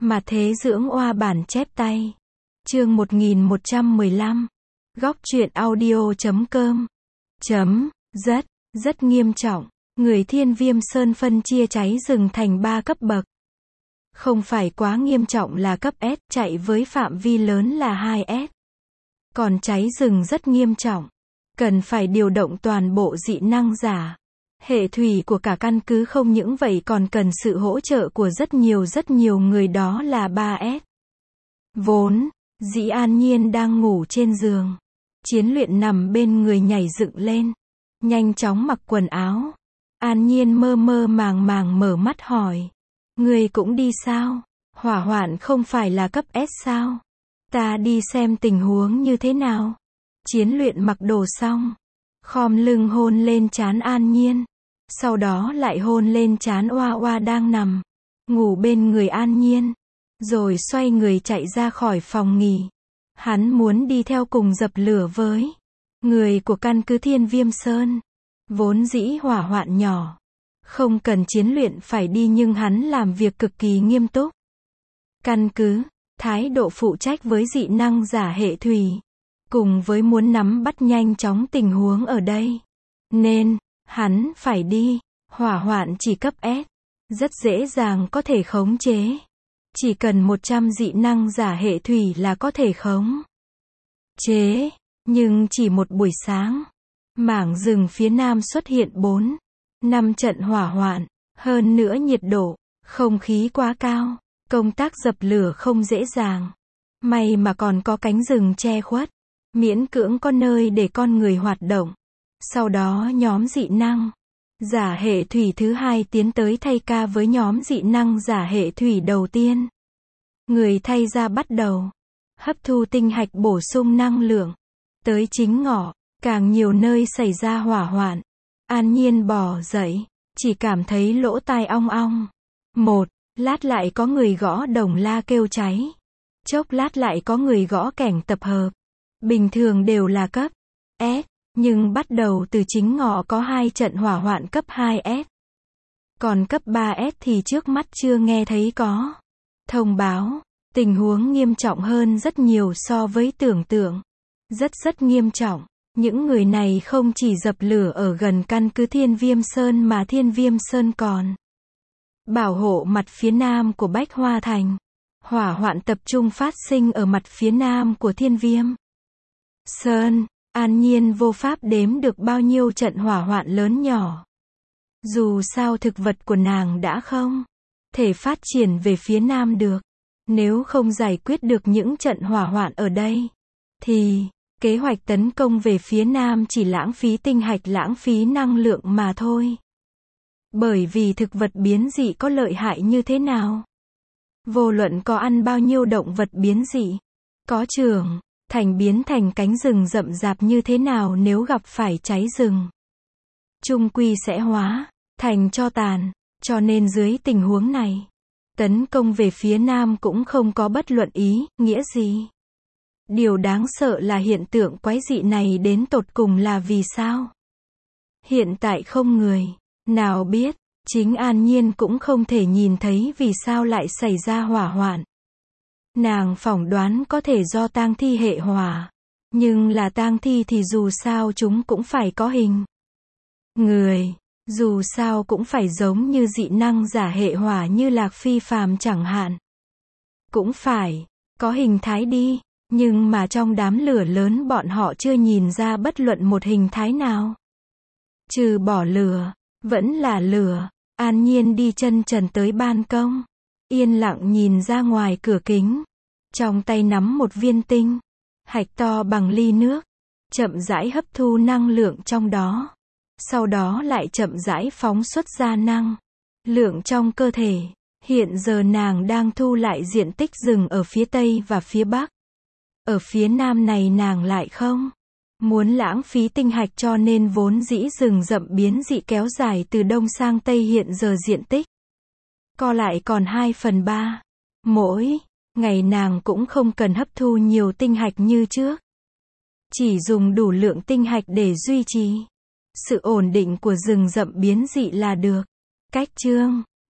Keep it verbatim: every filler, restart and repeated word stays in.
Mà thế dưỡng oa bản chép tay. Chương một nghìn một trăm mười lăm. Góc truyện audio chấm com. Chấm, rất, rất nghiêm trọng. Người Thiên Viêm Sơn phân chia cháy rừng thành ba cấp bậc. Không phải quá nghiêm trọng là cấp S, chạy với phạm vi lớn là hai S. Còn cháy rừng rất nghiêm trọng. Cần phải điều động toàn bộ dị năng giả. Hệ thủy của cả căn cứ không những vậy còn cần sự hỗ trợ của rất nhiều rất nhiều người, đó là ba S. Vốn, dĩ An Nhiên đang ngủ trên giường. Chiến Luyện nằm bên người nhảy dựng lên. Nhanh chóng mặc quần áo. An Nhiên mơ mơ màng màng mở mắt hỏi. Người cũng đi sao? Hỏa hoạn không phải là cấp S sao? Ta đi xem tình huống như thế nào. Chiến Luyện mặc đồ xong. Khom lưng hôn lên trán An Nhiên. Sau đó lại hôn lên trán Oa Oa đang nằm ngủ bên người An Nhiên. Rồi xoay người chạy ra khỏi phòng nghỉ. Hắn muốn đi theo cùng dập lửa với người của căn cứ Thiên Viêm Sơn. Vốn dĩ hỏa hoạn nhỏ, không cần Chiến Luyện phải đi, nhưng hắn làm việc cực kỳ nghiêm túc. Căn cứ, thái độ phụ trách với dị năng giả hệ thủy, cùng với muốn nắm bắt nhanh chóng tình huống ở đây. Nên, hắn phải đi. Hỏa hoạn chỉ cấp S, rất dễ dàng có thể khống chế. Chỉ cần một trăm dị năng giả hệ thủy là có thể khống chế. Nhưng chỉ một buổi sáng, mảng rừng phía nam xuất hiện bốn, năm trận hỏa hoạn. Hơn nữa nhiệt độ, không khí quá cao. Công tác dập lửa không dễ dàng. May mà còn có cánh rừng che khuất. Miễn cưỡng có nơi để con người hoạt động. Sau đó nhóm dị năng giả hệ thủy thứ hai tiến tới thay ca với nhóm dị năng giả hệ thủy đầu tiên. Người thay ra bắt đầu hấp thu tinh hạch bổ sung năng lượng. Tới chính ngọ, càng nhiều nơi xảy ra hỏa hoạn. An Nhiên bò dậy, chỉ cảm thấy lỗ tai ong ong. Một lát lại có người gõ đồng la kêu cháy. Chốc lát lại có người gõ kẻng tập hợp. Bình thường đều là cấp S. Nhưng bắt đầu từ chính ngọ có hai trận hỏa hoạn cấp hai S. Còn cấp ba S thì trước mắt chưa nghe thấy có. Thông báo, tình huống nghiêm trọng hơn rất nhiều so với tưởng tượng. Rất rất nghiêm trọng. Những người này không chỉ dập lửa ở gần căn cứ Thiên Viêm Sơn mà Thiên Viêm Sơn còn bảo hộ mặt phía nam của Bách Hoa Thành. Hỏa hoạn tập trung phát sinh ở mặt phía nam của Thiên Viêm Sơn. An Nhiên vô pháp đếm được bao nhiêu trận hỏa hoạn lớn nhỏ. Dù sao thực vật của nàng đã không thể phát triển về phía nam được. Nếu không giải quyết được những trận hỏa hoạn ở đây, thì kế hoạch tấn công về phía nam chỉ lãng phí tinh hạch, lãng phí năng lượng mà thôi. Bởi vì thực vật biến dị có lợi hại như thế nào? Vô luận có ăn bao nhiêu động vật biến dị, có trưởng thành biến thành cánh rừng rậm rạp như thế nào, nếu gặp phải cháy rừng, chung quy sẽ hóa thành tro tàn. Cho nên dưới tình huống này, tấn công về phía nam cũng không có bất luận ý nghĩa gì. Điều đáng sợ là hiện tượng quái dị này đến tột cùng là vì sao? Hiện tại không người nào biết. Chính An Nhiên cũng không thể nhìn thấy vì sao lại xảy ra hỏa hoạn. Nàng phỏng đoán có thể do tang thi hệ hỏa. Nhưng là tang thi thì dù sao chúng cũng phải có hình người. Dù sao cũng phải giống như dị năng giả hệ hỏa như Lạc Phi Phàm chẳng hạn. Cũng phải có hình thái đi. Nhưng mà trong đám lửa lớn bọn họ chưa nhìn ra bất luận một hình thái nào. Trừ bỏ lửa, vẫn là lửa. An Nhiên đi chân trần tới ban công. Yên lặng nhìn ra ngoài cửa kính. Trong tay nắm một viên tinh hạch to bằng ly nước. Chậm rãi hấp thu năng lượng trong đó. Sau đó lại chậm rãi phóng xuất ra năng lượng trong cơ thể. Hiện giờ nàng đang thu lại diện tích rừng ở phía tây và phía bắc. Ở phía nam này nàng lại không muốn lãng phí tinh hạch, cho nên vốn dĩ rừng rậm biến dị kéo dài từ đông sang tây hiện giờ diện tích co lại còn hai phần ba. Mỗi ngày nàng cũng không cần hấp thu nhiều tinh hạch như trước. Chỉ dùng đủ lượng tinh hạch để duy trì sự ổn định của rừng rậm biến dị là được. Cách chương